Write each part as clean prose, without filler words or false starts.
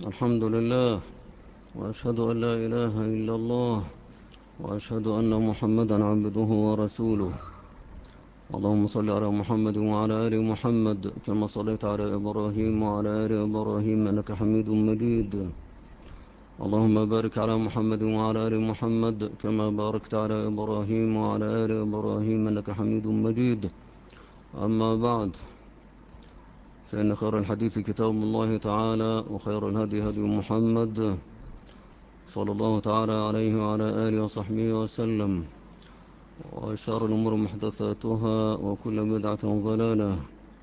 الحمد لله، وأشهد أن لا إله إلا الله، وأشهد أن محمدا عبده ورسوله. اللهم صل على محمد وعلى آل محمد كما صليت على إبراهيم وعلى آل إبراهيم إنك حميد مجيد. اللهم بارك على محمد وعلى آل محمد كما باركت على إبراهيم وعلى آل إبراهيم إنك حميد مجيد. أما بعد، فإن خير الحديث كتاب الله تعالى، وخير الهدي هدي محمد صلى الله تعالى عليه وعلى آله وصحبه وسلم، وشر الأمور محدثاتها، وكل بدعة ضلالة.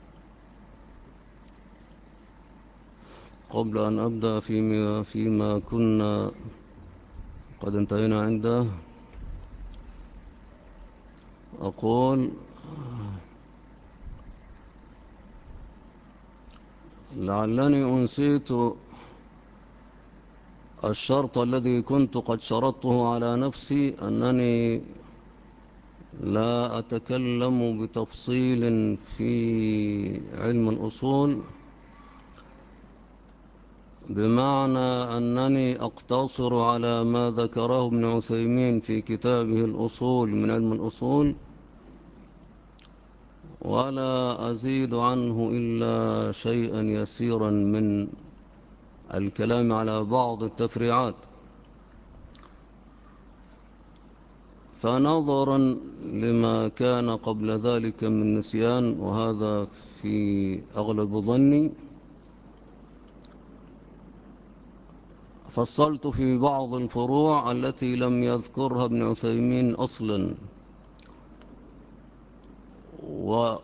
قبل أن أبدأ فيما كنا قد انتهينا عنده، أقول لعلني أنسيت الشرط الذي كنت قد شرطته على نفسي، أنني لا أتكلم بتفصيل في علم الأصول، بمعنى أنني أقتصر على ما ذكره ابن عثيمين في كتابه الأصول من علم الأصول، ولا أزيد عنه إلا شيئا يسيرا من الكلام على بعض التفريعات. فنظرا لما كان قبل ذلك من نسيان، وهذا في أغلب ظني، فصلت في بعض الفروع التي لم يذكرها ابن عثيمين أصلا. ومع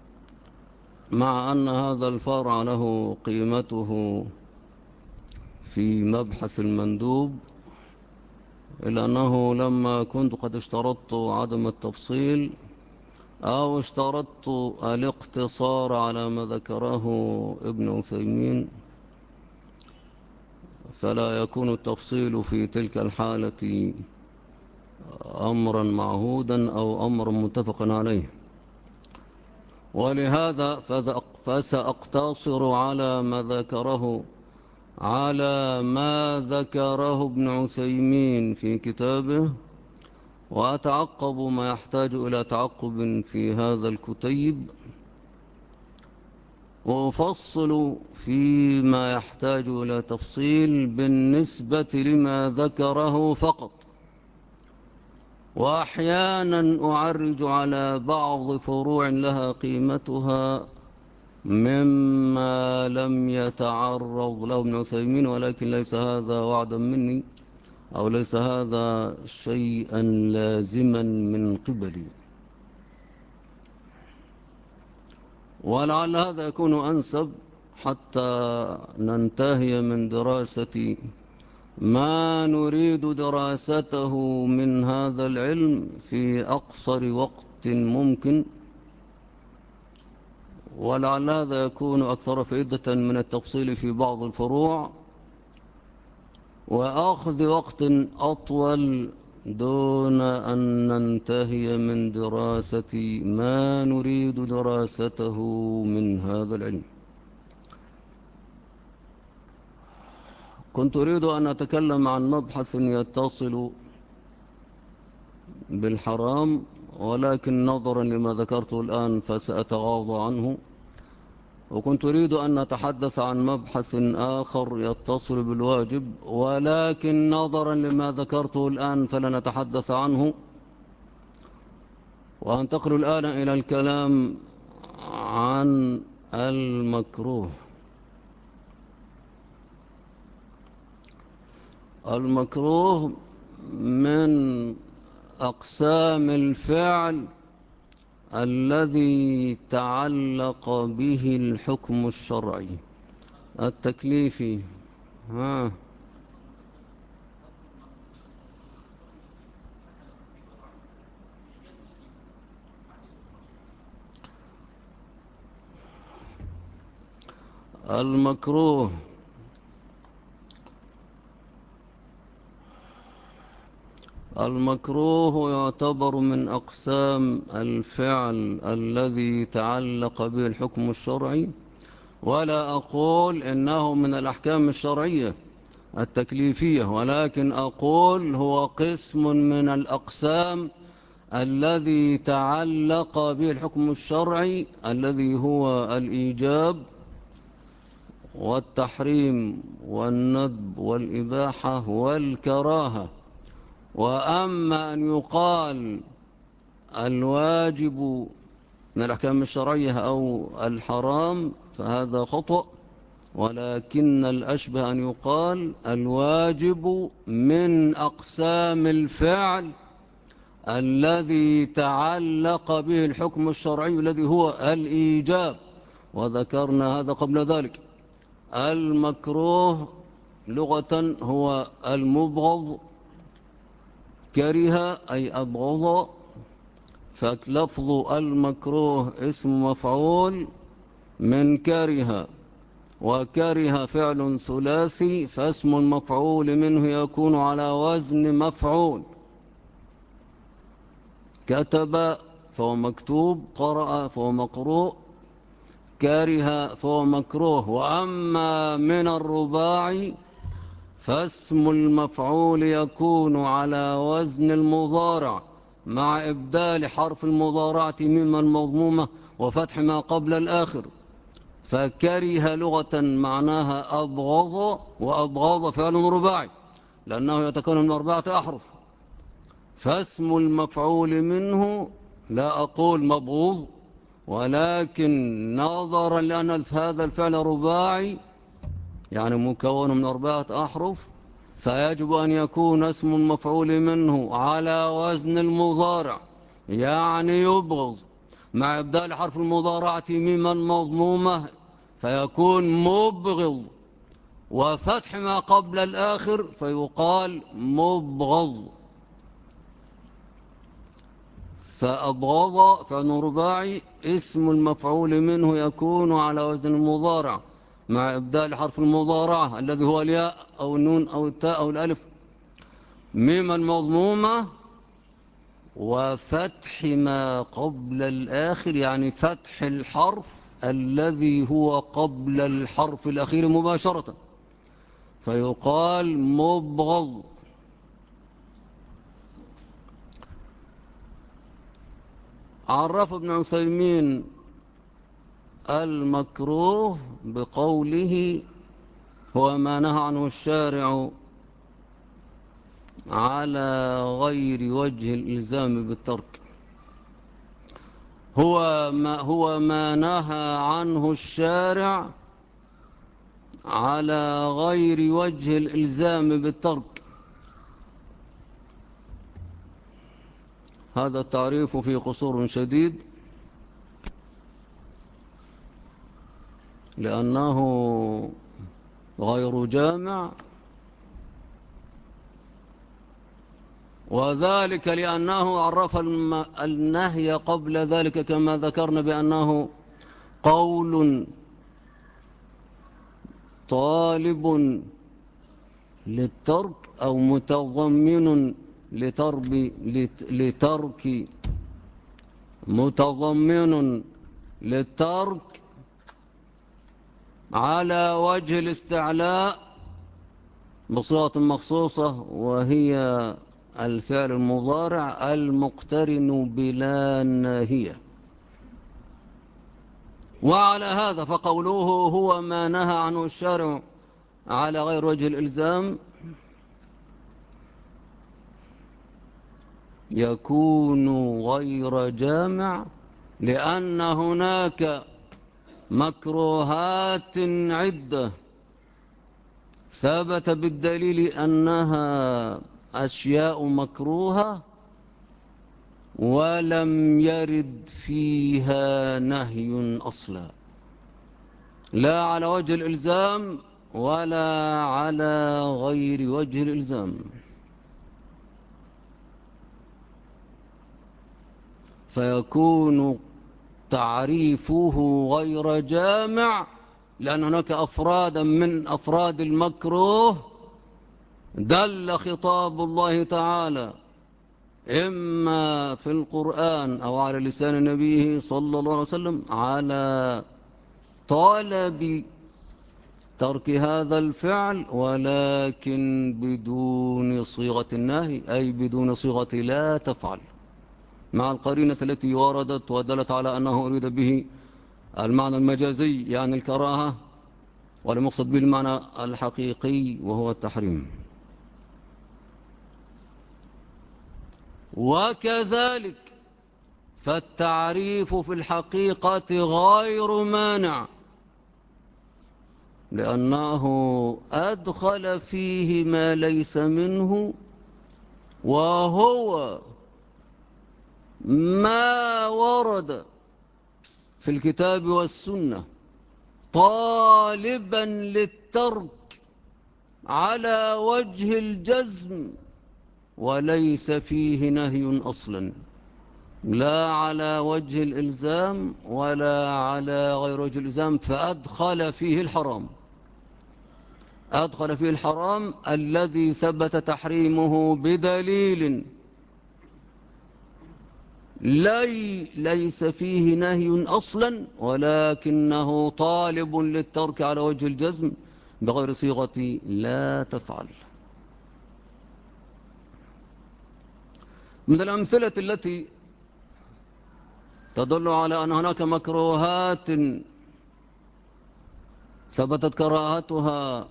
أن هذا الفرع له قيمته في مبحث المندوب، إلا أنه لما كنت قد اشترطت عدم التفصيل، أو اشترطت الاقتصار على ما ذكره ابن عثيمين، فلا يكون التفصيل في تلك الحالة أمرا معهودا أو أمرا متفقا عليه. ولهذا فسأقتصر على ما ذكره ابن عثيمين في كتابه، وأتعقب ما يحتاج إلى تعقب في هذا الكتيب، وأفصل فيما يحتاج إلى تفصيل بالنسبة لما ذكره فقط. وأحيانا أعرج على بعض فروع لها قيمتها مما لم يتعرض له ابن عثيمين، ولكن ليس هذا وعدا مني، أو ليس هذا شيئا لازما من قبلي. ولعل هذا يكون أنسب حتى ننتهي من دراسة ما نريد دراسته من هذا العلم في أقصر وقت ممكن، ولعل هذا يكون أكثر فائدة من التفصيل في بعض الفروع، وأخذ وقت أطول دون أن ننتهي من دراسة ما نريد دراسته من هذا العلم. كنت أريد أن أتكلم عن مبحث يتصل بالحرام، ولكن نظرا لما ذكرته الآن فسأتغاضى عنه. وكنت أريد أن نتحدث عن مبحث آخر يتصل بالواجب، ولكن نظرا لما ذكرته الآن فلن نتحدث عنه. وأنتقل الآن إلى الكلام عن المكروه. المكروه من أقسام الفعل الذي تعلق به الحكم الشرعي التكليفي. المكروه يعتبر من أقسام الفعل الذي تعلق به الحكم الشرعي، ولا أقول إنه من الأحكام الشرعية التكليفية، ولكن أقول هو قسم من الأقسام الذي تعلق به الحكم الشرعي، الذي هو الإيجاب والتحريم والندب والإباحة والكراهة. وأما أن يقال الواجب من الأحكام الشرعية أو الحرام فهذا خطأ، ولكن الأشبه أن يقال الواجب من أقسام الفعل الذي تعلق به الحكم الشرعي الذي هو الإيجاب، وذكرنا هذا قبل ذلك. المكروه لغة هو المبغض، كره أي أبغض، فلفظ المكروه اسم مفعول من كره، وكره فعل ثلاثي، فاسم المفعول منه يكون على وزن مفعول. كتب فهو مكتوب، قرأ فهو مقروء، كره فهو مكروه. وأما من الرباعي فاسم المفعول يكون على وزن المضارع مع إبدال حرف المضارعة مما المضمومة وفتح ما قبل الآخر. فكره لغة معناها أبغض، وأبغض فعل رباعي لأنه يتكون من 4 أحرف. فاسم المفعول منه لا أقول مبغوض، ولكن نظرا لأن هذا الفعل رباعي يعني مكون من 4 أحرف، فيجب أن يكون اسم المفعول منه على وزن المضارع يعني يبغض مع إبدال حرف المضارعة ميما مضمومة فيكون مبغض، وفتح ما قبل الآخر فيقال مبغض. فأبغض فعل رباعي اسم المفعول منه يكون على وزن المضارع مع إبدال حرف المضارعة الذي هو الياء أو النون أو التاء أو الألف ميما مضمومة وفتح ما قبل الآخر، يعني فتح الحرف الذي هو قبل الحرف الأخير مباشرة فيقال مبغض. عرف ابن عثيمين المكروه بقوله هو ما نهى عنه الشارع على غير وجه الإلزام بالترك. هو ما نهى عنه الشارع على غير وجه الإلزام بالترك. هذا التعريف فيه قصور شديد، لأنه غير جامع، وذلك لأنه عرف النهي قبل ذلك كما ذكرنا بأنه قول طالب للترك أو متضمن لترك متضمن للترك على وجه الاستعلاء بصيغة مخصوصة، وهي الفعل المضارع المقترن بلا ناهية. وعلى هذا فقوله هو ما نهى عنه الشارع على غير وجه الإلزام يكون غير جامع، لأن هناك مكروهات عدة ثبت بالدليل أنها أشياء مكروهة ولم يرد فيها نهي أصلا، لا على وجه الإلزام ولا على غير وجه الإلزام. فيكون تعريفه غير جامع لأن هناك أفرادا من أفراد المكروه دل خطاب الله تعالى إما في القرآن أو على لسان نبيه صلى الله عليه وسلم على طلب ترك هذا الفعل ولكن بدون صيغة النهي، أي بدون صيغة لا تفعل، مع القرينة التي وردت ودلت على أنه أريد به المعنى المجازي يعني الكراهة، ولمقصد به المعنى الحقيقي وهو التحريم. وكذلك فالتعريف في الحقيقة غير مانع، لأنه أدخل فيه ما ليس منه، وهو ما ورد في الكتاب والسنة طالبا للترك على وجه الجزم، وليس فيه نهي أصلا، لا على وجه الإلزام ولا على غير وجه الإلزام، فأدخل فيه الحرام، أدخل فيه الحرام الذي ثبت تحريمه بدليل ليس فيه نهي أصلا، ولكنه طالب للترك على وجه الجزم بغير صيغة لا تفعل. من الأمثلة التي تدل على أن هناك مكروهات ثبتت كراهتها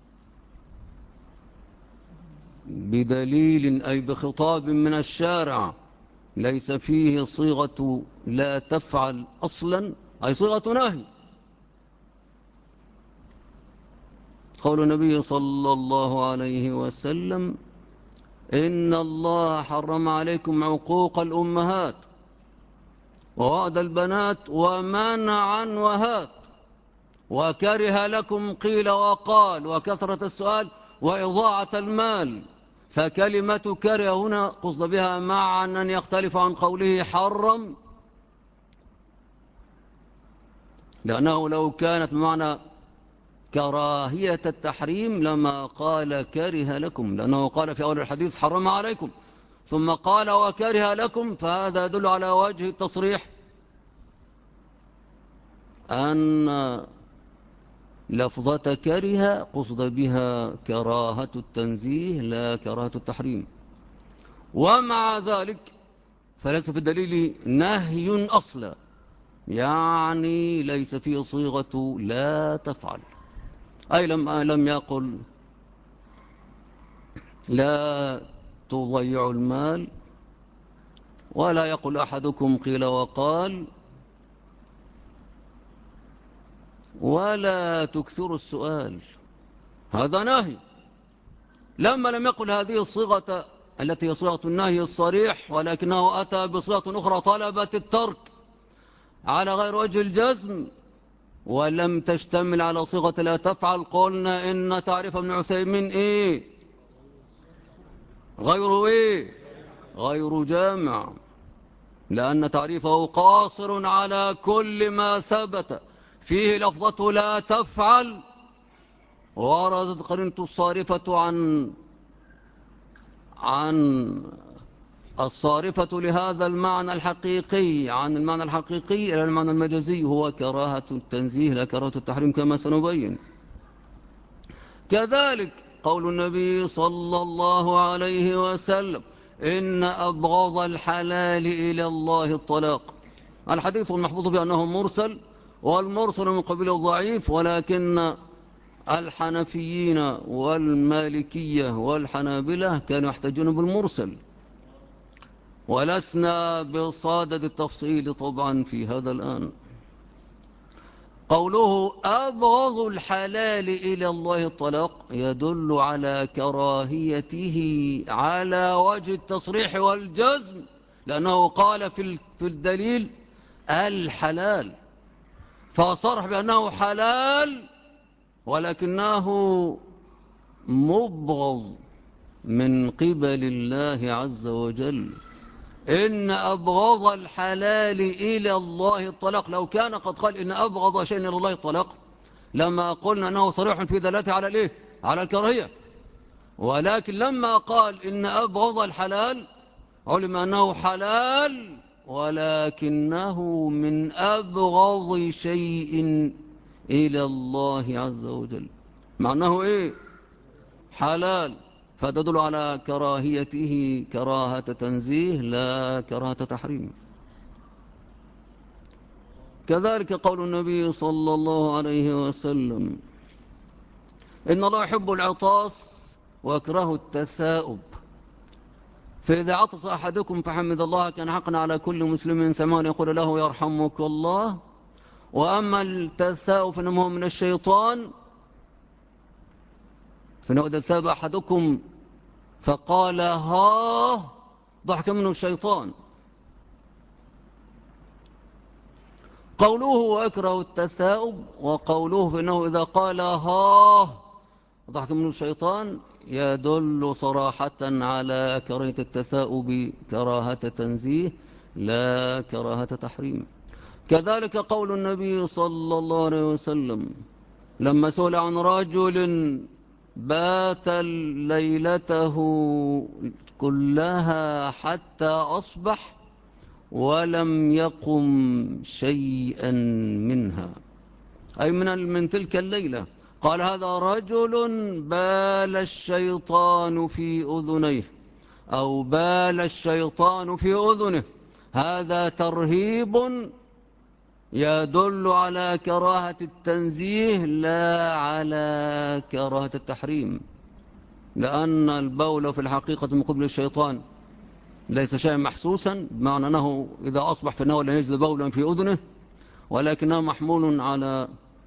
بدليل أي بخطاب من الشارع ليس فيه صيغة لا تفعل أصلا، أي صيغة نهي. قول النبي صلى الله عليه وسلم: إن الله حرم عليكم عقوق الأمهات ووعد البنات ومنعا وهات وكره لكم قيل وقال وكثرة السؤال وإضاعة المال. فكلمة كره هنا قصد بها معنى يختلف عن قوله حرم، لأنه لو كانت بمعنى كراهية التحريم لما قال كره لكم، لأنه قال في أول الحديث حرم عليكم ثم قال وكره لكم، فهذا يدل على وجه التصريح أن لفظة كره قصد بها كراهة التنزيه لا كراهة التحريم. ومع ذلك فليس في الدليل نهي أصلا، يعني ليس فيه صيغة لا تفعل، أي لم يقل لا تضيع المال، ولا يقل أحدكم قيل وقال، ولا تكثر السؤال، هذا نهي. لما لم يقل هذه الصيغة التي هي صيغة النهي الصريح، ولكنه أتى بصيغة أخرى طلبت الترك على غير وجه الجزم ولم تشتمل على صيغة لا تفعل، قلنا إن تعريف ابن عثيمين إيه؟ غير جامع، لأن تعريفه قاصر على كل ما ثبت فيه لفظة لا تفعل، وردت قرينة الصارفة عن الصارفة لهذا المعنى الحقيقي عن المعنى الحقيقي إلى المعنى المجازي، هو كراهة التنزيه لا كراهة التحريم كما سنبين. كذلك قول النبي صلى الله عليه وسلم: إن أبغض الحلال إلى الله الطلاق. الحديث المحفوظ بأنه مرسل، والمرسل من قبيل الضعيف، ولكن الحنفيين والمالكية والحنابلة كانوا يحتجون بالمرسل، ولسنا بصادد التفصيل طبعا في هذا الآن. قوله أبغض الحلال إلى الله الطلاق يدل على كراهيته على وجه التصريح والجزم، لأنه قال في الدليل الحلال، فصرح بأنه حلال ولكنه مبغض من قبل الله عز وجل. إن أبغض الحلال إلى الله الطلاق، لو كان قد قال إن أبغض شيء إلى الله الطلاق لما قلنا أنه صريح في دلالته على الإيه؟ على الكراهية، ولكن لما قال إن أبغض الحلال علم أنه حلال ولكنه من أبغض شيء إلى الله عز وجل، معناه إيه؟ حلال، فتدل على كراهيته كراهة تنزيه لا كراهة تحريم. كذلك قول النبي صلى الله عليه وسلم: إن الله يحب العطاس ويكره التثاؤب، فإذا عطس أحدكم فحمد الله كان حقا على كل مسلم سمعان يقول له يرحمك الله. وأما التثاؤب فإنه من الشيطان، فإنه إذا ساب أحدكم فقال ها ضحك منه الشيطان. قوله ويكره التثاؤب وقوله فإنه إذا قال ها ضحك منه الشيطان يدل صراحة على كراهة التثاؤب كراهة تنزيه لا كراهة تحريم. كذلك قول النبي صلى الله عليه وسلم لما سئل عن رجل بات ليلته كلها حتى أصبح ولم يقم شيئا منها، أي من تلك الليلة، قال هذا رجل بال الشيطان في أذنيه أو بال الشيطان في أذنه. هذا ترهيب يدل على كراهة التنزيه لا على كراهة التحريم، لأن البول في الحقيقة من قبل الشيطان ليس شيئا محسوسا، بمعنى أنه إذا أصبح فإنه لا يجد بولا في أذنه، ولكنه محمول على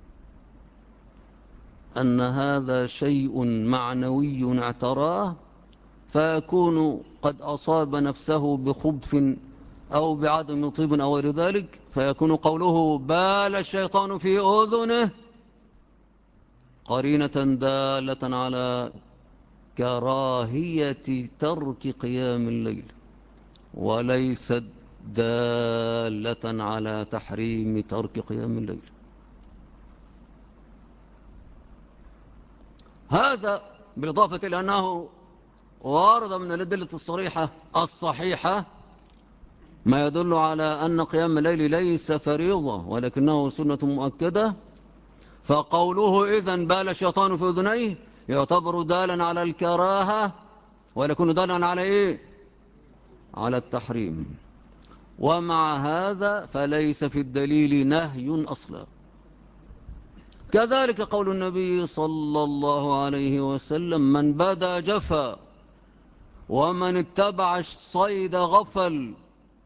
أن هذا شيء معنوي اعتراه، فيكون قد أصاب نفسه بخبث أو بعدم طيب أو غير ذلك، فيكون قوله بال الشيطان في أذنه قرينة دالة على كراهية ترك قيام الليل، وليست دالة على تحريم ترك قيام الليل. هذا بالإضافة إلى أنه وارد من الأدلة الصريحة الصحيحة ما يدل على أن قيام الليل ليس فريضة ولكنه سنة مؤكدة، فقوله إذن بال الشيطان في أذنيه يعتبر دالا على الكراهة، ويكون دالا على إيه؟ على التحريم. ومع هذا فليس في الدليل نهي أصلا. كذلك قول النبي صلى الله عليه وسلم من بدا جفا ومن اتبع الصيد غفل.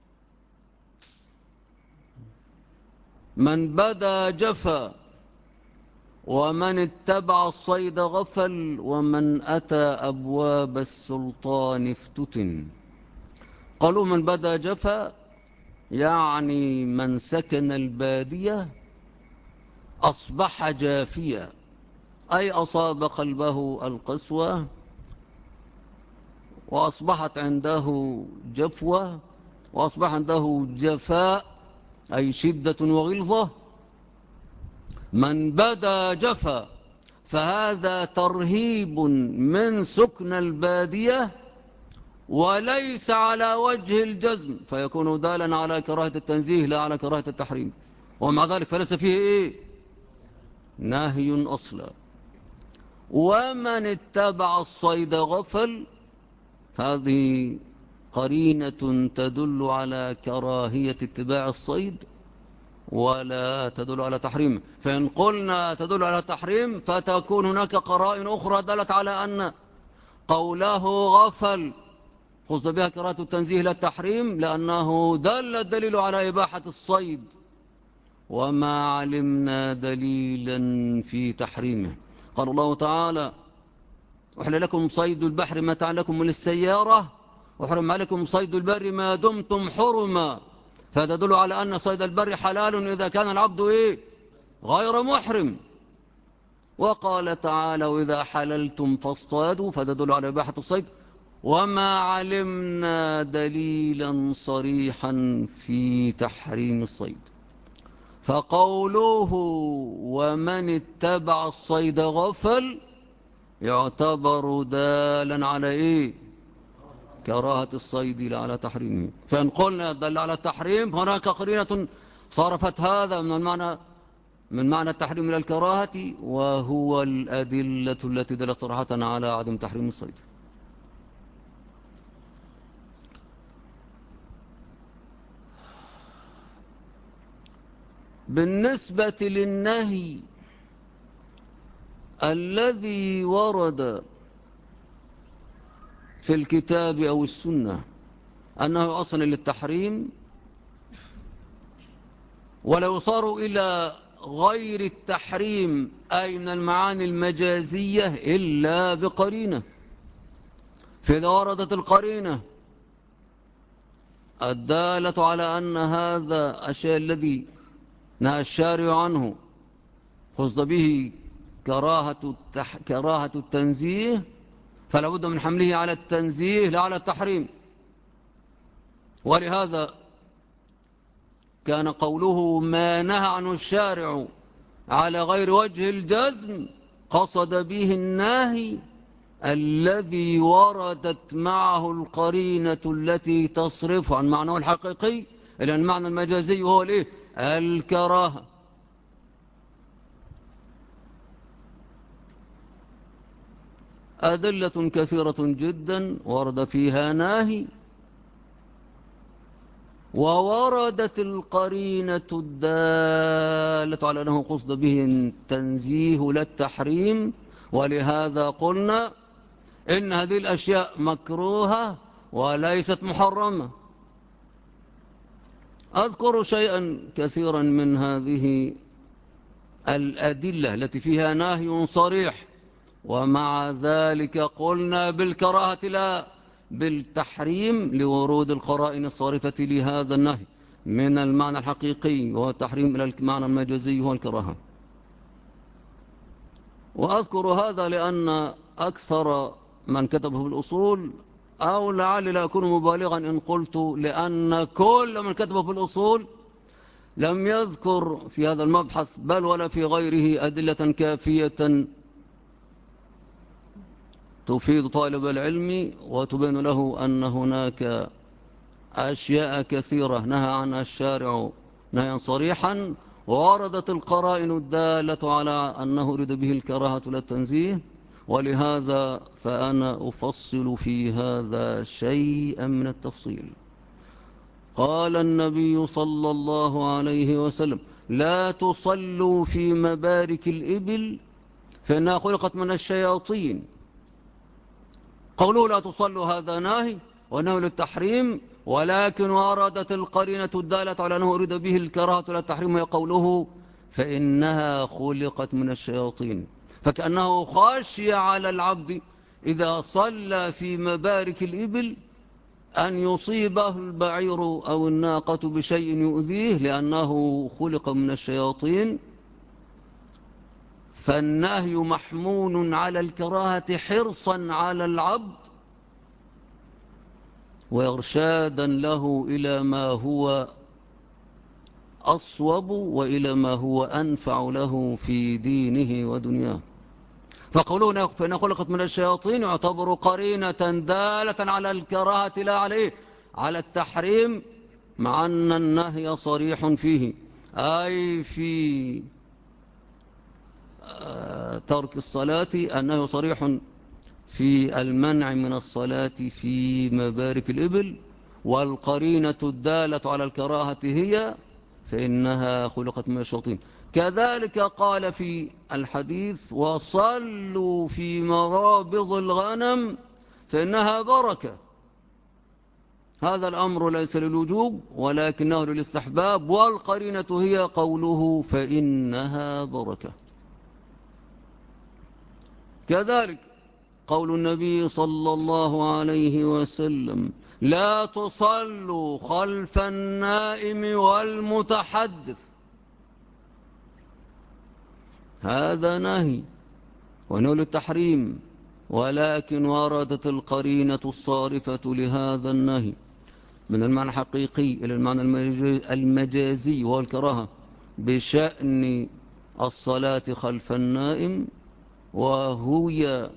من بدا جفا ومن اتبع الصيد غفل ومن أتى أبواب السلطان افتتن. قالوا من بدا جفا يعني من سكن البادية أصبح جافيا، أي أصاب قلبه القسوة وأصبحت عنده جفوة وأصبح عنده جفاء أي شدة وغلظة. من بدا جفا فهذا ترهيب من سكن البادية وليس على وجه الجزم، فيكون دالا على كراهة التنزيه لا على كراهة التحريم، ومع ذلك فليس فيه إيه؟ نهي أصلا. ومن اتبع الصيد غفل، هذه قرينة تدل على كراهية اتباع الصيد ولا تدل على تحريم، فإن قلنا تدل على تحريم فتكون هناك قرائن أخرى دلت على أن قوله غفل خص بها كراهة التنزيه لا التحريم، لأنه دل الدليل على إباحة الصيد وما علمنا دليلا في تحريمه. قال الله تعالى أحل لكم صيد البحر متاعا لكم وللسيارة وحرم عليكم صيد البر ما دمتم حرما، فتدل على أن صيد البر حلال إذا كان العبد إيه؟ غير محرم. وقال تعالى وإذا حللتم فاصطادوا، فتدل على إباحة الصيد وما علمنا دليلا صريحا في تحريم الصيد. فقوله ومن اتبع الصيد غفل يعتبر دالا على إيه؟ كراهة الصيد لا على تحريمه. فإن قلنا دل على التحريم هناك قرينة صرفت هذا من المعنى من معنى التحريم إلى الكراهة، وهو الأدلة التي دلت صراحة على عدم تحريم الصيد. بالنسبة للنهي الذي ورد في الكتاب أو السنة أنه أصل للتحريم، ولا يصار إلى غير التحريم أي من المعاني المجازية إلا بقرينة. فإذا وردت القرينة الدالة على أن هذا الشيء الذي نهى الشارع عنه قصد به كراهة التنزيه، فلا بد من حمله على التنزيه لا على التحريم. ولهذا كان قوله ما نهى عنه الشارع على غير وجه الجزم قصد به الناهي الذي وردت معه القرينة التي تصرف عن معناه الحقيقي إلى المعنى المجازي، وهو الإيه؟ الكراهة. أدلة كثيرة جدا ورد فيها ناهي، ووردت القرينة الدالة على أنه قصد به التنزيه لا التحريم. ولهذا قلنا إن هذه الأشياء مكروهة وليست محرمة. أذكر شيئا كثيرا من هذه الأدلة التي فيها نهي صريح، ومع ذلك قلنا بالكراهة لا بالتحريم لورود القرائن الصارفة لهذا النهي من المعنى الحقيقي وهو التحريم إلى المعنى المجازي وهو الكراهة. وأذكر هذا لأن أكثر من كتبه في الأصول، أو لعلي لا أكون مبالغا إن قلت لأن كل من كتبه في الأصول لم يذكر في هذا المبحث بل ولا في غيره أدلة كافية تفيد طالب العلم وتبين له أن هناك أشياء كثيرة نهى عنها الشارع نهيا صريحا، ووردت القرائن الدالة على أنه أريد به الكراهة لا التنزيه. ولهذا فأنا أفصل في هذا شيئا من التفصيل. قال النبي صلى الله عليه وسلم لا تصلوا في مبارك الإبل فإنها خلقت من الشياطين. قولوا لا تصلوا هذا ناهي وأنه للتحريم، ولكن وردت القرينة الدالة على أنه أريد به الكراهة لا التحريم، هي قوله فإنها خلقت من الشياطين. فكأنه خاشي على العبد إذا صلى في مبارك الإبل أن يصيبه البعير أو الناقة بشيء يؤذيه لأنه خلق من الشياطين. فالنهي محمول على الكراهة حرصا على العبد وإرشادا له إلى ما هو أصوب وإلى ما هو أنفع له في دينه ودنياه. فقولون فإن خلقت من الشياطين يعتبر قرينة دالة على الكراهة لا عليه على التحريم، مع أن النهي صريح فيه أي في ترك الصلاة. النهي صريح في المنع من الصلاة في مبارك الإبل، والقرينة الدالة على الكراهة هي فإنها خلقت من الشياطين. كذلك قال في الحديث وصلوا في مرابض الغنم فإنها بركة. هذا الأمر ليس للوجوب ولكنه للاستحباب، والقرينة هي قوله فإنها بركة. كذلك قول النبي صلى الله عليه وسلم لا تصلوا خلف النائم والمتحدث. هذا نهي ونهي التحريم، ولكن وردت القرينة الصارفة لهذا النهي من المعنى الحقيقي إلى المعنى المجازي وهو الكراهة بشأن الصلاة خلف النائم. وهي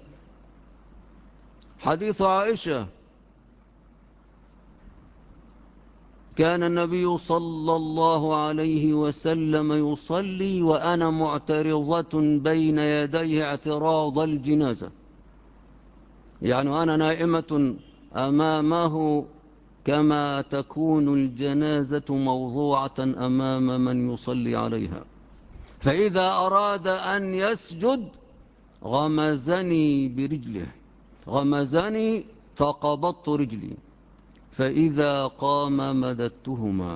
حديث عائشة كان النبي صلى الله عليه وسلم يصلي وأنا معترضة بين يديه اعتراض الجنازة، يعني وأنا نائمة أمامه كما تكون الجنازة موضوعة أمام من يصلي عليها. فإذا أراد أن يسجد غمزني برجله، غمزني فقبضت رجلي، فإذا قام مددتهما.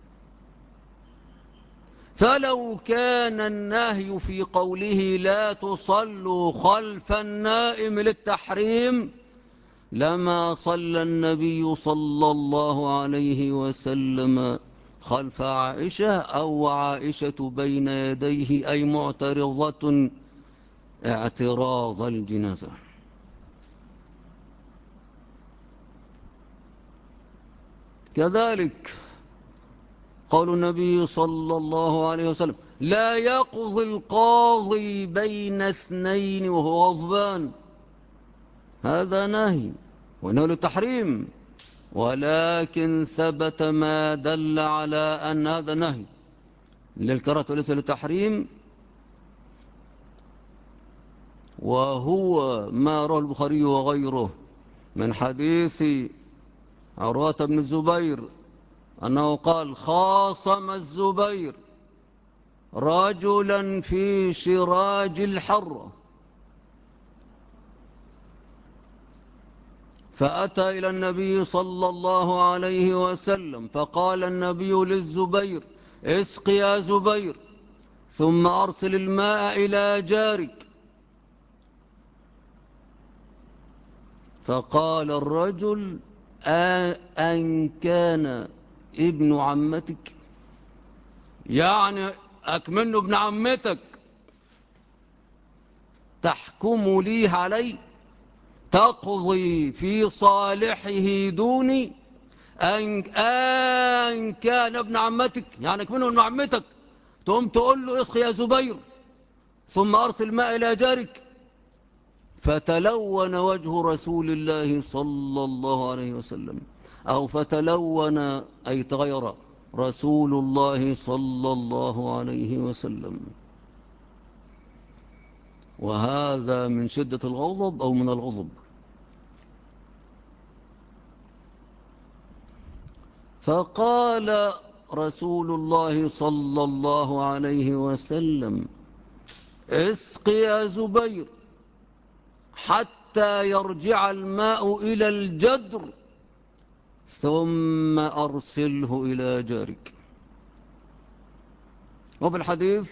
فلو كان النهي في قوله لا تصلوا خلف النائم للتحريم لما صلى النبي صلى الله عليه وسلم خلف عائشة أو عائشة بين يديه أي معترضة اعتراض الجنازة. كذلك قول النبي صلى الله عليه وسلم لا يقضي القاضي بين اثنين وهو غضبان، هذا نهي ونهي للتحريم، ولكن ثبت ما دل على أن هذا نهي للكراهة وليس للتحريم، وهو ما رواه البخاري وغيره من حديث عروة بن الزبير أنه قال خاصم الزبير رجلا في شراج الحرة فأتى إلى النبي صلى الله عليه وسلم فقال النبي للزبير اسق يا زبير ثم أرسل الماء إلى جارك. فقال الرجل أن كان ابن عمتك، يعني أكمنه ابن عمتك تحكم لي علي تقضي في صالحه دوني، أن كان ابن عمتك يعني أكمنه ابن عمتك تقوم تقول له اسقي يا زبير ثم أرسل ماء إلى جارك. فتلون وجه رسول الله صلى الله عليه وسلم، أو فتلون أي تغير رسول الله صلى الله عليه وسلم، وهذا من شدة الغضب أو من الغضب. فقال رسول الله صلى الله عليه وسلم اسق يا زبير حتى يرجع الماء إلى الجدر ثم أرسله إلى جارك. وفي الحديث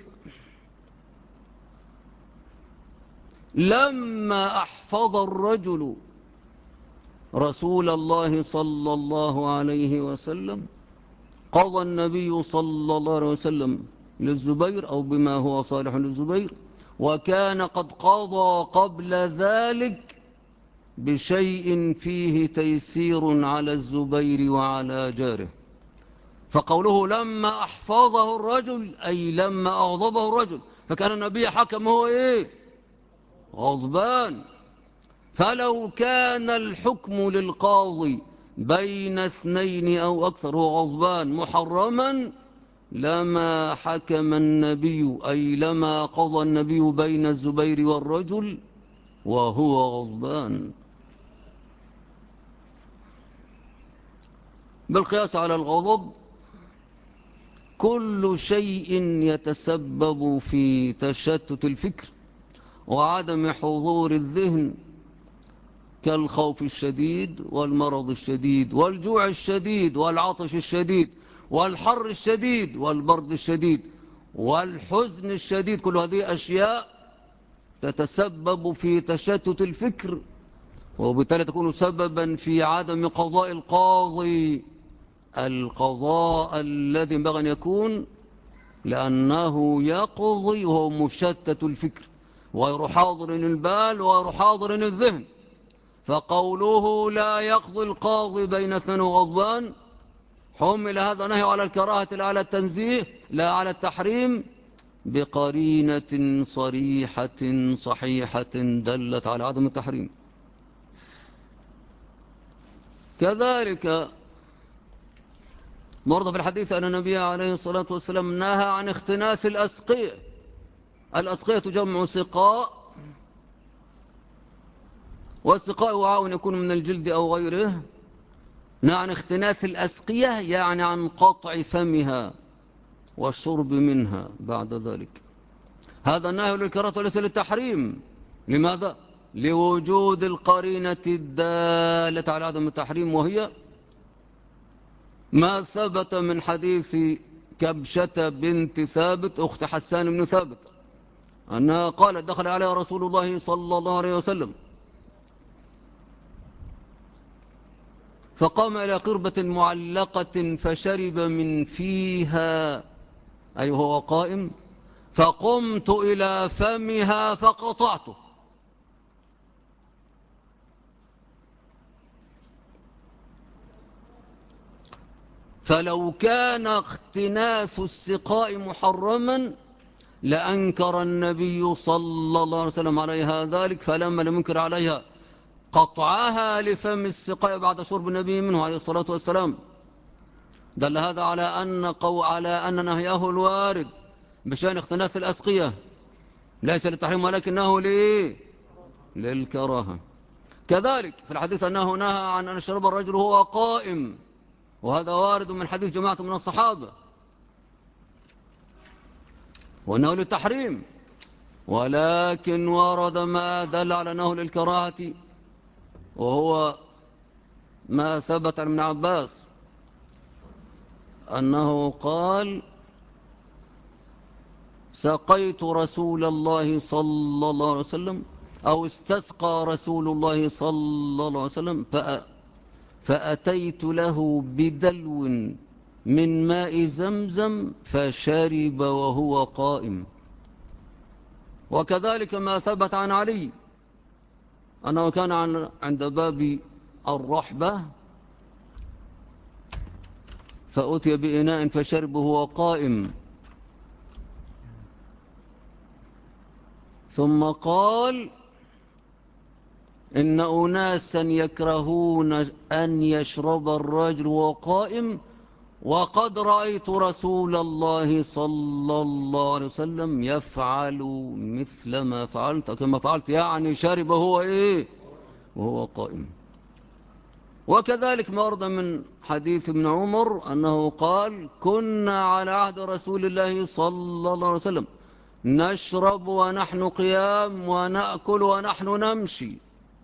لما أحفظ الرجل رسول الله صلى الله عليه وسلم قضى النبي صلى الله عليه وسلم للزبير أو بما هو صالح للزبير، وكان قد قضى قبل ذلك بشيء فيه تيسير على الزبير وعلى جاره. فقوله لما أحفظه الرجل أي لما أغضبه الرجل، فكان النبي حكم هو إيه؟ غضبان. فلو كان الحكم للقاضي بين اثنين أو أكثر هو غضبان محرما لما حكم النبي أي لما قضى النبي بين الزبير والرجل وهو غضبان. بالقياس على الغضب كل شيء يتسبب في تشتت الفكر وعدم حضور الذهن كالخوف الشديد والمرض الشديد والجوع الشديد والعطش الشديد والحر الشديد والبرد الشديد والحزن الشديد، كل هذه أشياء تتسبب في تشتت الفكر وبالتالي تكون سببا في عدم قضاء القاضي القضاء الذي ينبغي أن يكون، لأنه يقضي وهو مشتت الفكر وغير حاضر البال وغير حاضر الذهن. فقوله لا يقضي القاضي بين اثنين غضبان حمل هذا نهي على الكراهة لا على التنزيه لا على التحريم بقرينة صريحة صحيحة دلت على عدم التحريم. كذلك مرضى في الحديث أن النبي عليه الصلاة والسلام نهى عن اختناث الأسقية. الأسقية جمع سقاء، والسقاء وعاء يكون من الجلد أو غيره. نهى عن اختناث الأسقية يعني عن قطع فمها والشرب منها بعد ذلك. هذا النهي للكراهة وليس للتحريم. لماذا؟ لوجود القرينة الدالة على عدم التحريم، وهي ما ثبت من حديث كبشة بنت ثابت أخت حسان بن ثابت أنها قالت دخل عليها رسول الله صلى الله عليه وسلم فقام إلى قربة معلقة فشرب من فيها، أي هو قائم، فقمت إلى فمها فقطعته. فلو كان اختناث السقاء محرما لأنكر النبي صلى الله عليه وسلم عليها ذلك، فلما لم ينكر عليها قطعها لفم السقاء بعد شرب النبي منه عليه الصلاة والسلام، دل هذا على أن نهيه الوارد بشأن اختناث الأسقية ليس للتحريم ولكنه للكراهة. كذلك في الحديث أنه نهى عن أن يشرب الرجل وهو قائم، وهذا وارد من حديث جماعة من الصحابة، وأنه للتحريم، ولكن ورد ما دل على أنه للكراهة، وهو ما ثبت عن ابن عباس أنه قال سقيت رسول الله صلى الله عليه وسلم أو استسقى رسول الله صلى الله عليه وسلم فأتيت له بدلو من ماء زمزم فشرب وهو قائم. وكذلك ما ثبت عن علي أنه كان عند باب الرحبة فأتي بإناء فشرب وهو قائم، ثم قال إن أناسا يكرهون أن يشرب الرجل وهو قائم وقد رأيت رسول الله صلى الله عليه وسلم يفعل مثل ما فعلت، كما فعلت يعني شرب وهو قائم. وكذلك ما ورد من حديث ابن عمر أنه قال كنا على عهد رسول الله صلى الله عليه وسلم نشرب ونحن قيام ونأكل ونحن نمشي.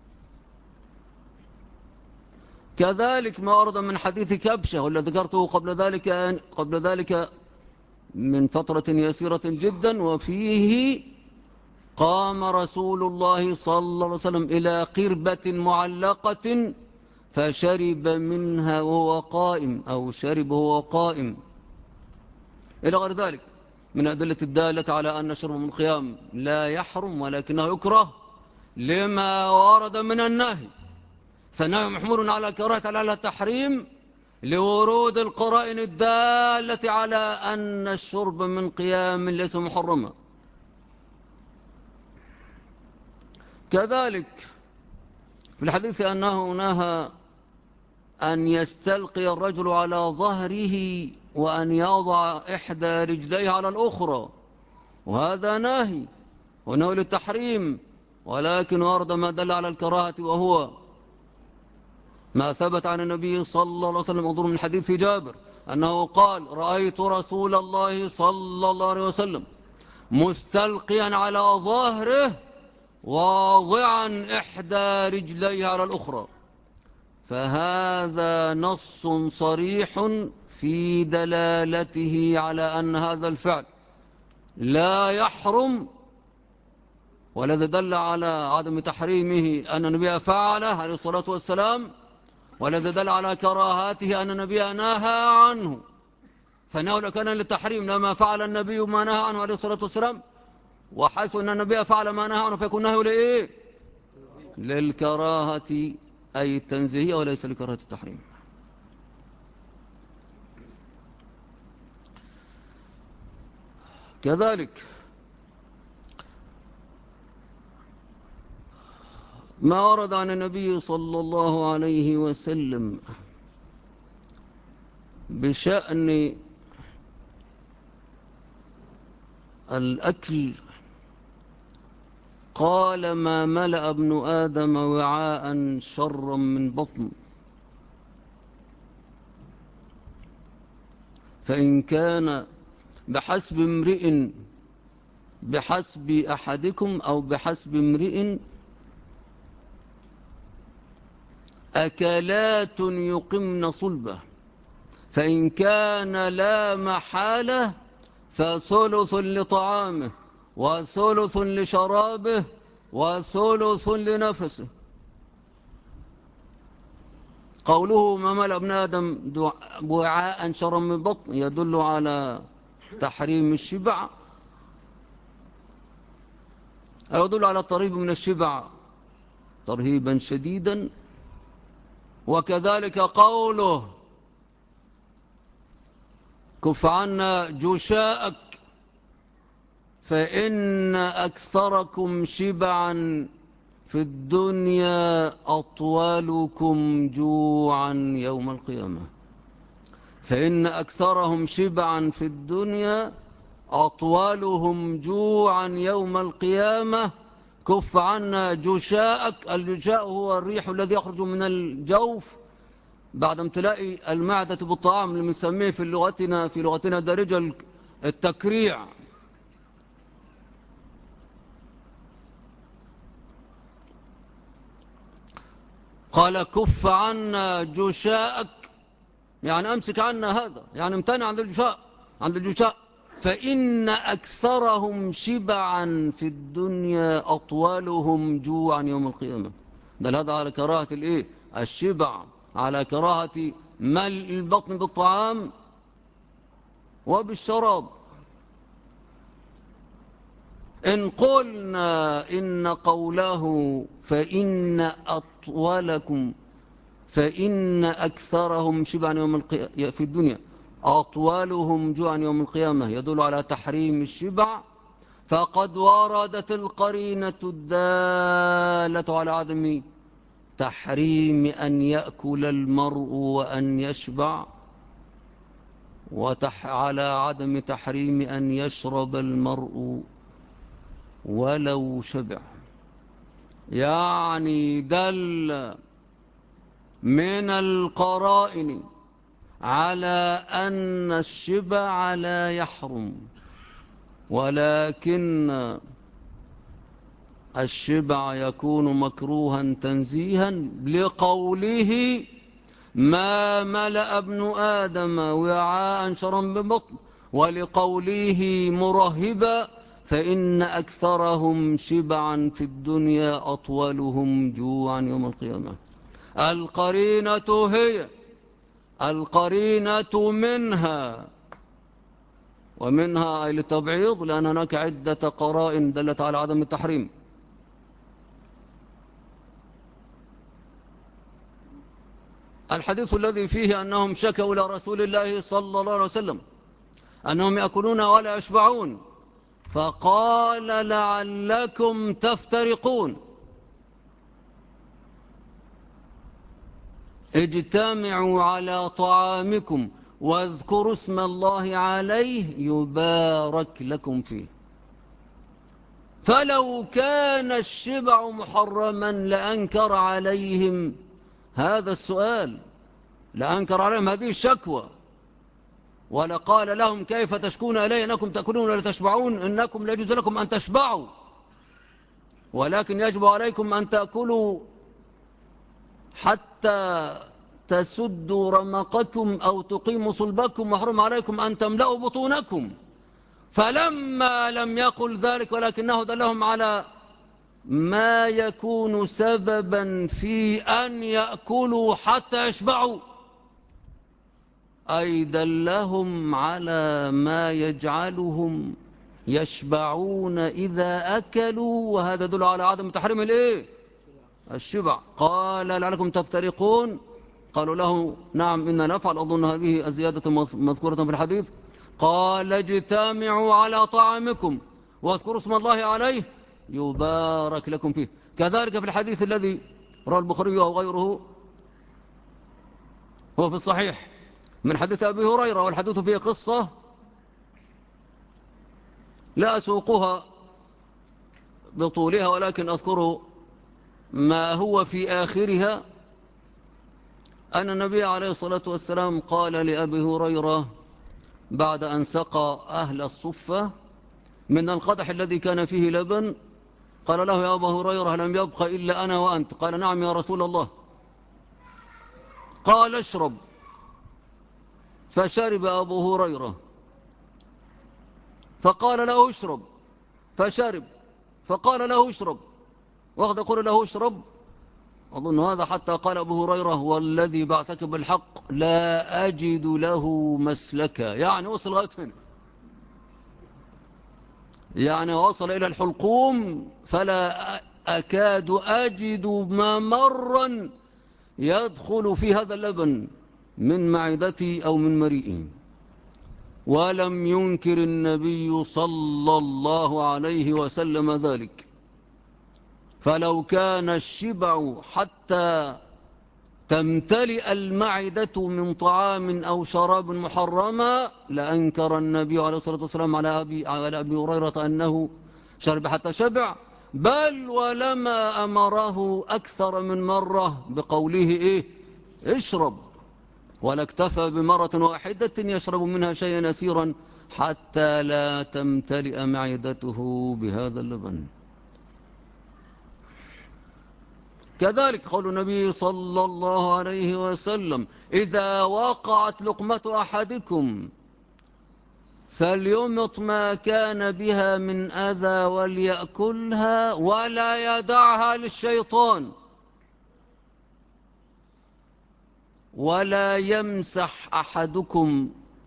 كذلك ما ورد من حديث كبشة والذي ذكرته قبل ذلك من فترة يسيرة جدا، وفيه قام رسول الله صلى الله عليه وسلم إلى قربة معلقة فشرب منها وهو قائم أو شرب وهو قائم إلى غير ذلك من أدلة الدالة على أن شرب من القيام لا يحرم ولكنه يكره لما ورد من النهي، فالنهي محمول على الكراهة على التحريم لورود القرائن الدالة على أن الشرب من قيام ليس محرما. كذلك في الحديث أنه نهى أن يستلقي الرجل على ظهره وأن يضع إحدى رجليه على الأخرى، وهذا ناهي ونهي للتحريم، ولكن ورد ما دل على الكراهة وهو ما ثبت عن النبي صلى الله عليه وسلم انظروا من حديث جابر أنه قال رأيت رسول الله صلى الله عليه وسلم مستلقيا على ظهره واضعا إحدى رجليه على الأخرى، فهذا نص صريح في دلالته على أن هذا الفعل لا يحرم، والذي دل على عدم تحريمه أن النبي فعله عليه الصلاة والسلام، والذي دل على كراهاته أن النبي نهى عنه، فإنه لو كان للتحريم لما فعل النبي ما نهى عنه عليه الصلاة والسلام، وحيث أن النبي فعل ما نهى عنه فيكون نهيه للكراهة أي التنزيهية وليس لكراهة التحريم. كذلك ما ورد عن النبي صلى الله عليه وسلم بشأن الأكل قال: ما ملأ ابن آدم وعاء شرا من بطن، فإن كان بحسب أحدكم أو بحسب امرئ أكلات يقمن صلبه، فإن كان لا محالة فثلث لطعامه وثلث لشرابه وثلث لنفسه. قوله ما ملأ ابن آدم وعاء شرا من بطن يدل على تحريم الشبع، أو يدل على الترهيب من الشبع ترهيبا شديدا. وكذلك قوله كف عنا جشاءك فإن أكثركم شبعا في الدنيا أطولكم جوعا يوم القيامة. فإن أكثرهم شبعا في الدنيا أطولهم جوعا يوم القيامة. كف عنا جشاءك. الجشاء هو الريح الذي يخرج من الجوف بعد امتلاء المعدة بالطعام، اللي بنسميه في لغتنا دارجة التكريع. قال كف عنا جشاءك، يعني أمسك عنا هذا، يعني امتنع عند الجشاء. فإن أكثرهم شبعا في الدنيا أطولهم جوعا يوم القيامة. ده هذا على كراهة الشبع، على كراهة ملء البطن بالطعام وبالشراب. إن قلنا إن قوله فإن أكثرهم شبعا في الدنيا أطولهم جوعا يوم القيامة يدل على تحريم الشبع، فقد وردت القرينة الدالة على عدم تحريم أن يأكل المرء وأن يشبع، وعلى عدم تحريم أن يشرب المرء ولو شبع. يعني دل من القرائن على أن الشبع لا يحرم، ولكن الشبع يكون مكروها تنزيها لقوله ما ملأ ابن آدم وعاء شرا ببطن، ولقوله مرهبا فإن أكثرهم شبعا في الدنيا أطولهم جوعا يوم القيامة. القرينة منها، ومنها أي للتبعيض، لأن هناك عدة قرائن دلت على عدم التحريم. الحديث الذي فيه أنهم شكوا إلى رسول الله صلى الله عليه وسلم أنهم يأكلون ولا يشبعون، فقال لعلكم تفترقون، اجتمعوا على طعامكم واذكروا اسم الله عليه يبارك لكم فيه. فلو كان الشبع محرما لأنكر عليهم هذا السؤال، لأنكر عليهم هذه الشكوى، ولقال لهم كيف تشكون إلي أنكم تأكلون ولا تشبعون؟ إنكم لا يجوز لكم أن تشبعوا، ولكن يجب عليكم أن تأكلوا حتى تسدوا رمقكم أو تقيموا صلبكم، وحرم عليكم أن تملأوا بطونكم. فلما لم يقل ذلك ولكنه دلهم على ما يكون سببا في أن يأكلوا حتى يشبعوا، أي دلهم على ما يجعلهم يشبعون إذا أكلوا، وهذا دل على عدم تحريم الشبع. قال لعلكم تفترقون، قالوا له نعم إنا نفعل، أظن هذه الزيادة مذكورة في الحديث. قال اجتمعوا على طعامكم واذكروا اسم الله عليه يبارك لكم فيه. كذلك في الحديث الذي رواه البخاري أو غيره هو في الصحيح من حديث أبي هريرة، والحديث فيه قصة لا أسوقها بطولها، ولكن أذكر ما هو في آخرها، أن النبي عليه الصلاة والسلام قال لأبي هريرة بعد أن سقى أهل الصفة من القدح الذي كان فيه لبن، قال له: يا أبا هريرة، لم يبق إلا أنا وأنت؟ قال: نعم يا رسول الله. قال: اشرب. فشرب أبو هريرة، فقال له: اشرب. فشرب، فقال له: اشرب، واخذ يقول له: اشرب. أظن هذا حتى قال أبو هريرة: والذي بعثك بالحق لا أجد له مسلكا. يعني وصل لغاية هنا، يعني وصل إلى الحلقوم، فلا أكاد أجد ممرا يدخل في هذا اللبن من معدتي أو من مريئي. ولم ينكر النبي صلى الله عليه وسلم ذلك، فلو كان الشبع حتى تمتلئ المعدة من طعام أو شراب محرما لأنكر النبي عليه الصلاة والسلام على أبي هريرة أنه شرب حتى شبع، بل ولما أمره أكثر من مرة بقوله: إيه؟ اشرب. ولا اكتفى بمرة واحدة يشرب منها شيئا يسيرا حتى لا تمتلئ معدته بهذا اللبن. كذلك قول النبي صلى الله عليه وسلم: إذا وقعت لقمة أحدكم فليمط ما كان بها من أذى وليأكلها ولا يدعها للشيطان، ولا يمسح أحدكم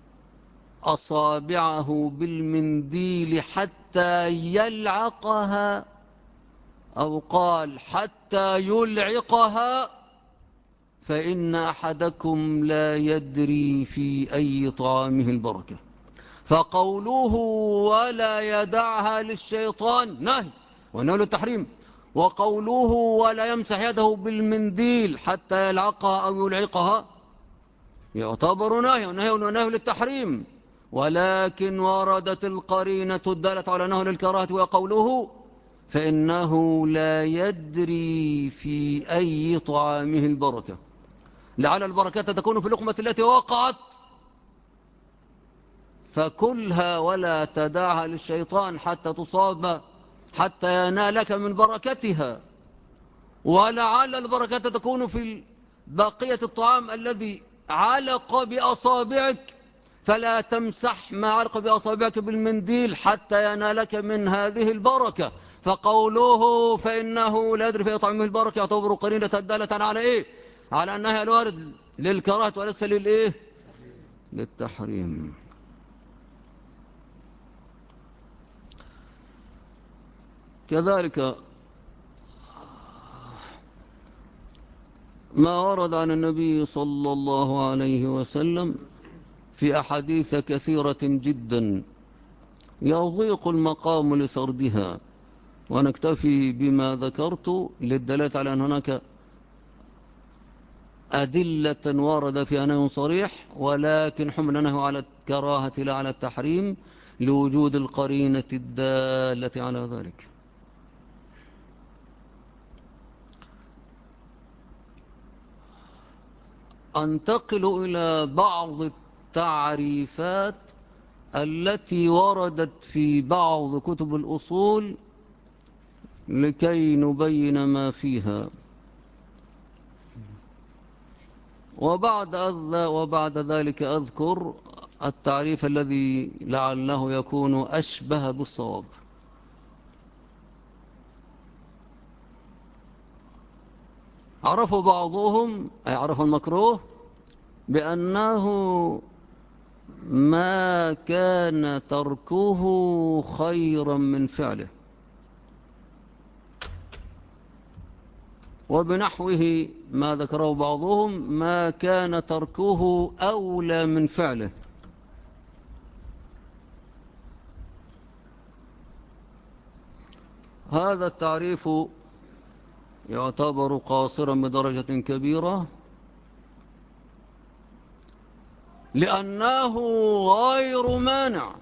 أصابعه بالمنديل حتى يلعقها، أو قال حتى يلعقها، فإن أحدكم لا يدري في أي طعامه البركة. فقوله ولا يدعها للشيطان نهي ونهي للتحريم، وقوله ولا يمسح يده بالمنديل حتى يلعقها أو يلعقها يعتبر نهي ونهي للتحريم، ولكن وردت القرينة الدالة على نهي للكراهة، وقوله فإنه لا يدري في أي طعامه البركة، لعل البركة تكون في اللقمة التي وقعت، فكلها ولا تدعها للشيطان حتى تصاب، حتى ينالك من بركتها. ولعل البركة تكون في بقية الطعام الذي علق بأصابعك، فلا تمسح ما علق بأصابعك بالمنديل حتى ينالك من هذه البركة. فقوله فإنه لا يدري في طعمه البركة يعتبر قرينة الدالة على إيه؟ على أنها الوارد للكراهة وليس للإيه؟ للتحريم. كذلك ما ورد عن النبي صلى الله عليه وسلم في أحاديث كثيرة جدا يضيق المقام لسردها، ونكتفي بما ذكرت للدلالة على أن هناك أدلة ورد فيها نهي صريح، ولكن حملناه على الكراهة لا على التحريم لوجود القرينة الدالة على ذلك. أنتقل إلى بعض التعريفات التي وردت في بعض كتب الأصول لكي نبين ما فيها، وبعد ذلك أذكر التعريف الذي لعله يكون أشبه بالصواب. عرفوا بعضهم أي عرفوا المكروه بأنه ما كان تركه خيرا من فعله، وبنحوه ما ذكره بعضهم ما كان تركه أولى من فعله. هذا التعريف يعتبر قاصرا بدرجة كبيرة، لأنه غير مانع،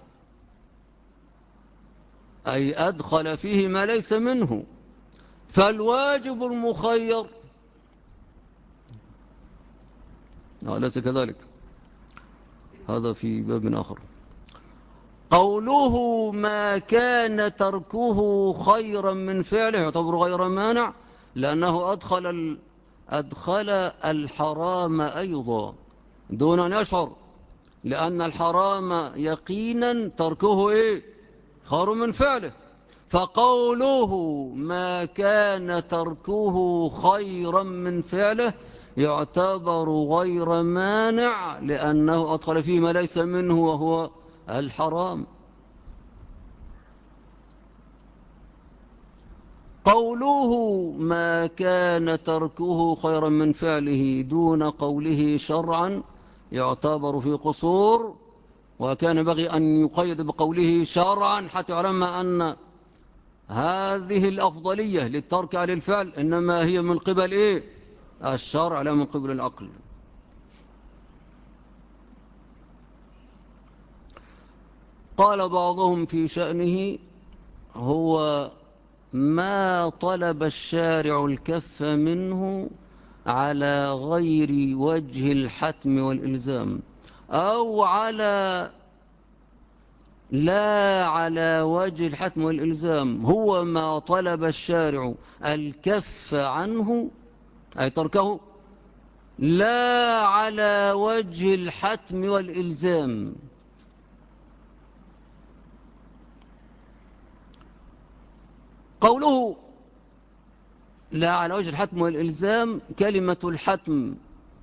أي أدخل فيه ما ليس منه. فالواجب المخير ليس كذلك، هذا في باب آخر. قوله ما كان تركه خيرا من فعله يعتبر غير مانع، لأنه أدخل الحرام أيضا دون أن يشعر، لأن الحرام يقينا تركه خير من فعله. فقوله ما كان تركه خيرا من فعله يعتبر غير مانع، لأنه أدخل فيه ما ليس منه وهو الحرام. قوله ما كان تركه خيرا من فعله دون قوله شرعا يعتبر في قصور، وكان بغي أن يقيد بقوله شرعا حتى يعلم أن هذه الأفضلية للترك عن الفعل إنما هي من قبل الشرع لا من قبل العقل. قال بعضهم في شأنه هو ما طلب الشارع الكف منه على غير وجه الحتم والإلزام، أو لا على وجه الحتم والإلزام، هو ما طلب الشارع الكف عنه أي تركه لا على وجه الحتم والإلزام. قوله لا على وجه الحتم والإلزام، كلمة الحتم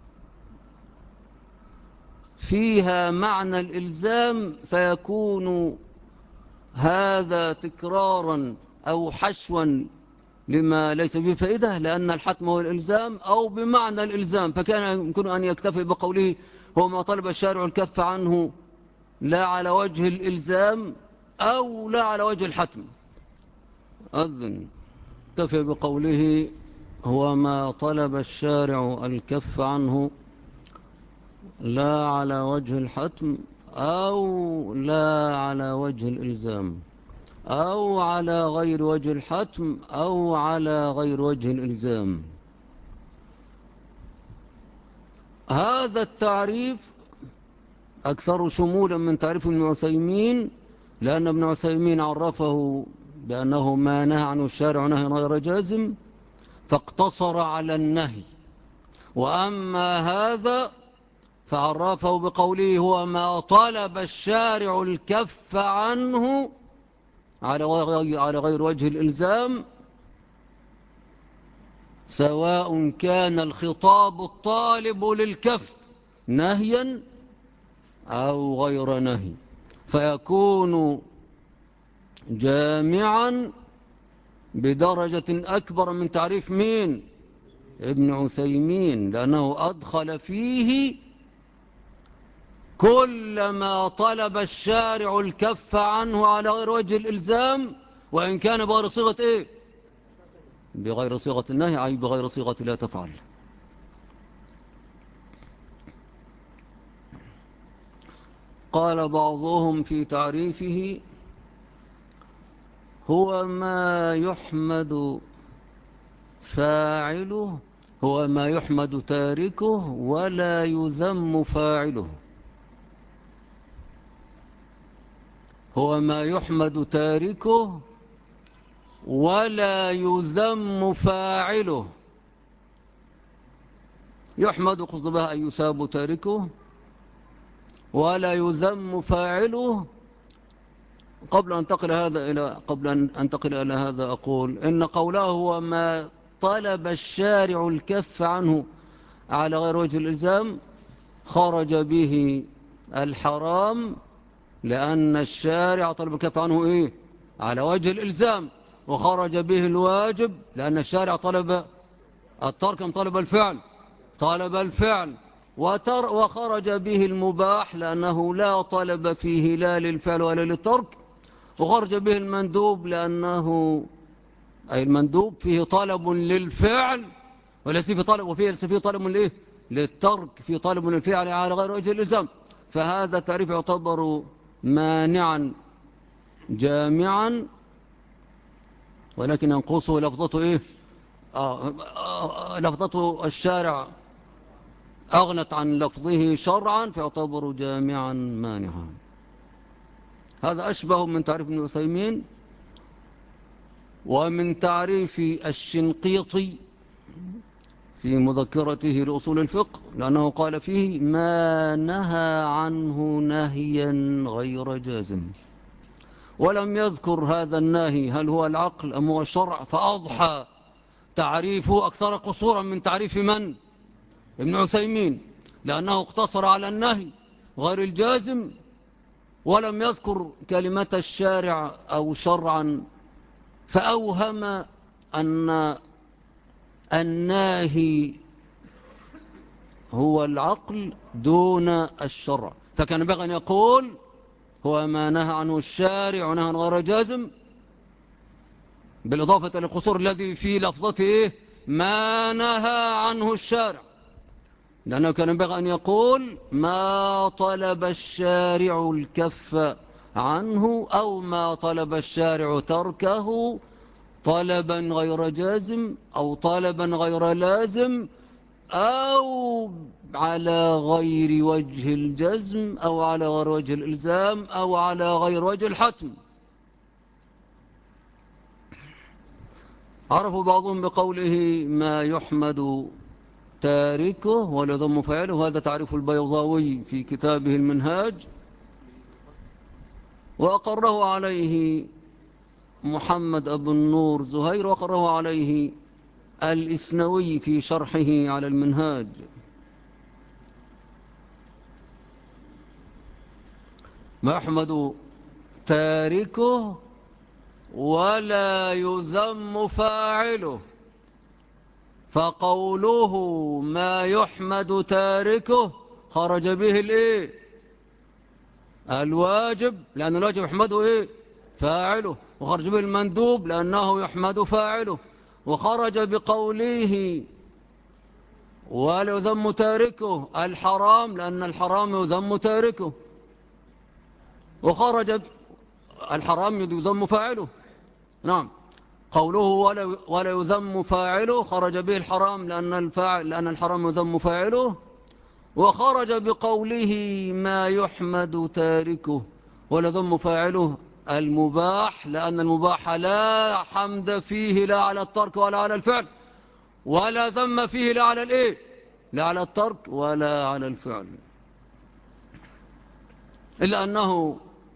فيها معنى الإلزام، فيكون هذا تكرارا أو حشوا لما ليس فيه فائدة، لأن الحتم هو الإلزام أو بمعنى الإلزام، فكان يمكن أن يكتفي بقوله هو ما طلب الشارع الكف عنه لا على وجه الإلزام أو لا على وجه الحتم. أذن اكتفي بقوله هو ما طلب الشارع الكف عنه لا على وجه الحتم أو لا على وجه الإلزام أو على غير وجه الحتم أو على غير وجه الإلزام. هذا التعريف أكثر شمولا من تعريف ابن عثيمين، لأن ابن عثيمين عرفه بأنه ما نهى عنه الشارع نهي غير جازم فاقتصر على النهي، وأما هذا فعرفه بقوله هو ما طلب الشارع الكف عنه على غير وجه الإلزام، سواء كان الخطاب الطالب للكف نهيا أو غير نهي، فيكون جامعا بدرجة أكبر من تعريف مين؟ ابن عثيمين، لأنه أدخل فيه كل ما طلب الشارع الكف عنه على غير وجه الإلزام، وإن كان بغير صيغة بغير صيغة النهي، أي بغير صيغة لا تفعل. قال بعضهم في تعريفه هو ما يحمد فاعله، هو ما يحمد تاركه ولا يذم فاعله. هو ما يحمد تاركه ولا يذم فاعله. يحمد قصد بها أن يثاب تاركه ولا يذم فاعله. قبل أن أنتقل إلى هذا أقول إن قوله هو ما طلب الشارع الكف عنه على غير وجه الإلزام خرج به الحرام، لأن الشارع طلب الكف عنه على وجه الإلزام، وخرج به الواجب لأن الشارع طلب الترك طلب الفعل، وخرج به المباح لأنه لا طلب فيه لا للفعل ولا للترك، وخرج به المندوب لأنه أي المندوب فيه طلب للفعل وليس فيه طلب، وفيه ليس فيه طلب للترك، فيه طلب للفعل على غير وجه الإلزام. فهذا التعريف يعتبر مانعا جامعا، ولكن ينقصه لفظته إيه؟ لفظته الشارع أغنت عن لفظه شرعا فيعتبر جامعا مانعا. هذا أشبه من تعريف ابن عثيمين ومن تعريف الشنقيطي في مذكرته لأصول الفقه، لأنه قال فيه ما نهى عنه نهيا غير جازم، ولم يذكر هذا الناهي هل هو العقل أم هو الشرع، فأضحى تعريفه أكثر قصورا من تعريف من؟ ابن عثيمين، لأنه اقتصر على النهي غير الجازم ولم يذكر كلمة الشارع أو شرعا، فأوهم أن الناهي هو العقل دون الشرع، فكان بغى أن يقول هو ما نهى عنه الشارع نهى غير جازم، بالإضافة للقصور الذي في لفظته ما نهى عنه الشارع، لأنه كان بغى أن يقول ما طلب الشارع الكف عنه أو ما طلب الشارع تركه طلبا غير جازم أو طلبا غير لازم أو على غير وجه الجزم أو على غير وجه الإلزام أو على غير وجه الحتم. عرفوا بعضهم بقوله ما يحمد تاركه ولا يذم فاعله، هذا تعريف البيضاوي في كتابه المنهاج، وأقره عليه محمد أبو النور زهير، وأقره عليه الإسنوي في شرحه على المنهاج. ما يحمد تاركه ولا يذم فاعله، فقوله ما يحمد تاركه خرج به الايه؟ الواجب، لأن الواجب يحمده ايه؟ فاعله، وخرج به المندوب لأنه يحمد فاعله، وخرج بقوله ولا يذم تاركه الحرام لأن الحرام يذم تاركه، وخرج الحرام يذم فاعله. نعم، قوله ولا يذم فاعله خرج به الحرام لأن الحرام يذم فاعله، وخرج بقوله ما يحمد تاركه ولا يذم فاعله المباح، لأن المباح لا حمد فيه لا على الترك ولا على الفعل، ولا ذم فيه لا على الايه؟ لا على الترك ولا على الفعل، إلا أنه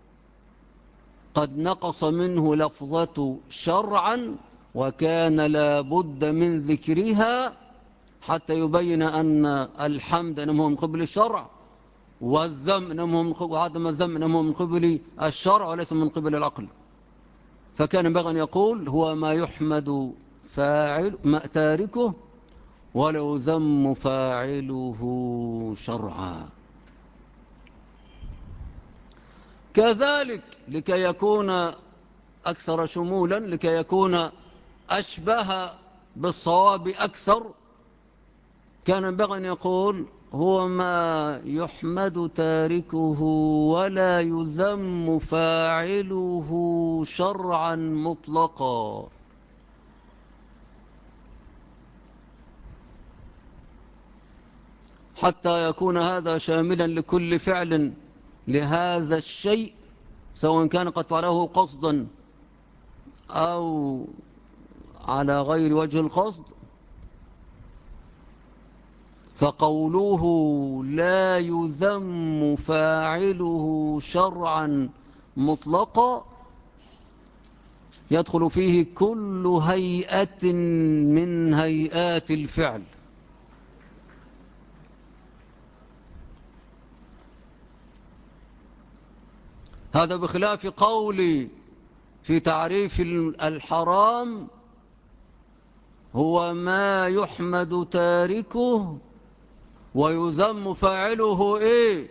قد نقص منه لفظة شرعا وكان لا بد من ذكرها حتى يبين أن الحمد إنما هو من قبل الشرع، والذم وعدم الذم إنما هو من قبل الشرع وليس من قبل العقل، فكان ينبغي أن يقول هو ما يحمد فاعل ما تاركه ولو ذم فاعله شرعا. كذلك لكي يكون أكثر شمولا، لكي يكون أشبه بالصواب أكثر، كان ينبغي أن يقول هو ما يحمد تاركه ولا يذم فاعله شرعا مطلقا، حتى يكون هذا شاملا لكل فعل لهذا الشيء سواء كان قد فعله قصدا أو على غير وجه القصد. فقوله لا يذم فاعله شرعا مطلقا يدخل فيه كل هيئة من هيئات الفعل، هذا بخلاف قولي في تعريف الحرام هو ما يحمد تاركه ويذم فاعله ايه؟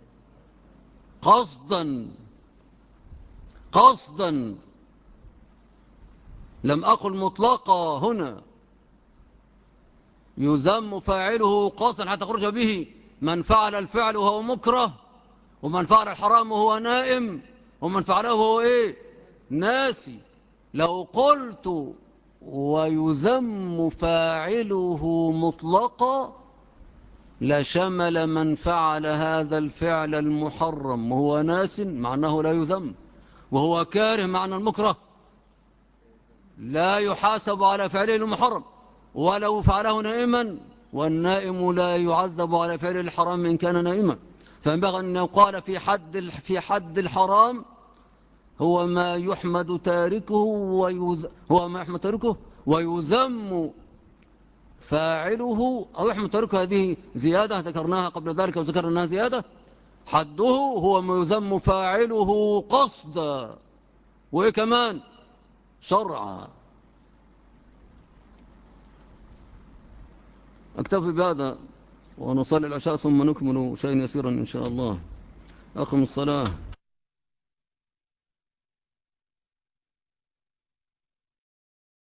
قصدا، لم أقل مطلقا هنا، يذم فاعله قصدا حتى خرج به من فعل الفعل وهو مكره ومن فعل الحرام وهو نائم، ومن فعله وهو إيه؟ ناسي. لو قلت ويذم فاعله مطلقا لشمل من فعل هذا الفعل المحرم وهو ناس معناه لا يذم، وهو كاره معنى المكره لا يحاسب على فعله المحرم ولو فعله نائما، والنائم لا يعذب على فعل الحرام إن كان نائما. فينبغي أن يقال في حد الحرام هو ما يحمد تاركه ويذم فاعله، أو يحمد تاركه. هذه زيادة ذكرناها قبل ذلك وذكرنا أنها زيادة. حده هو ما يذم فاعله قصدا، وإيه كمان؟ شرعا. أكتفي بهذا ونصلي العشاء ثم نكمل شيئا يسيرا إن شاء الله. أقم الصلاة.